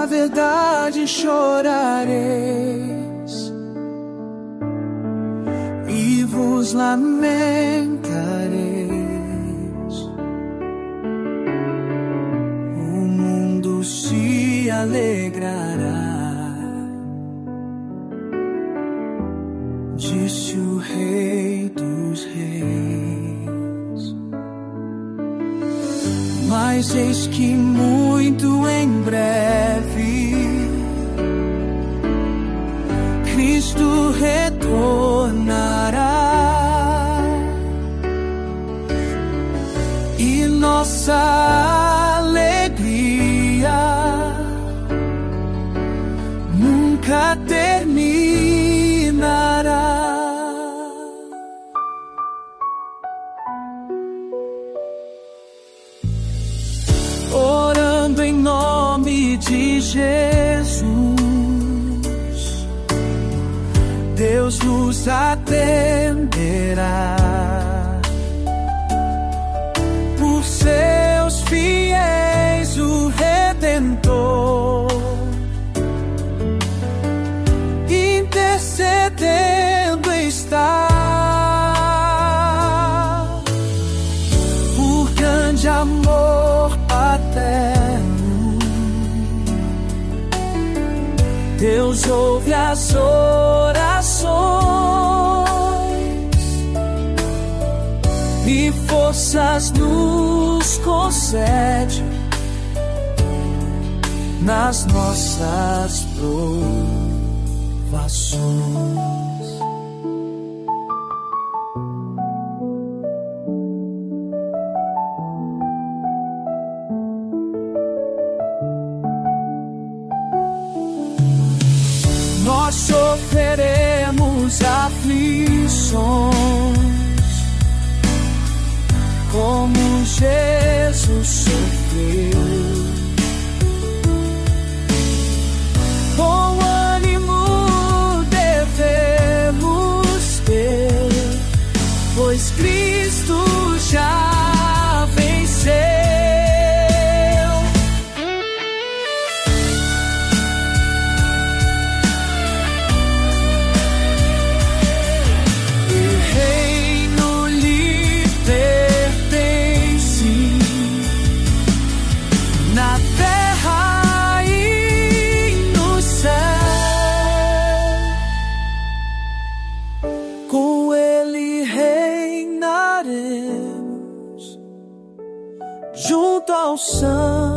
verdade chorareis e vos lamentareis. O mundo se alegrará, disse o Rei dos Reis. Mas eis que muito em breve Cristo retornará e nossa alegria nunca terminará. Orando em nome de Jesus, Deus nos atenderá. Por seus fiéis o Redentor intercedendo está. Por grande amor paterno, Deus ouve as orações e forças nos concede nas nossas provações. Nós sofreremos aflições como Jesus sofreu. Com ânimo devemos ter, pois Cristo já venceu. Com Ele reinaremos junto ao Santo.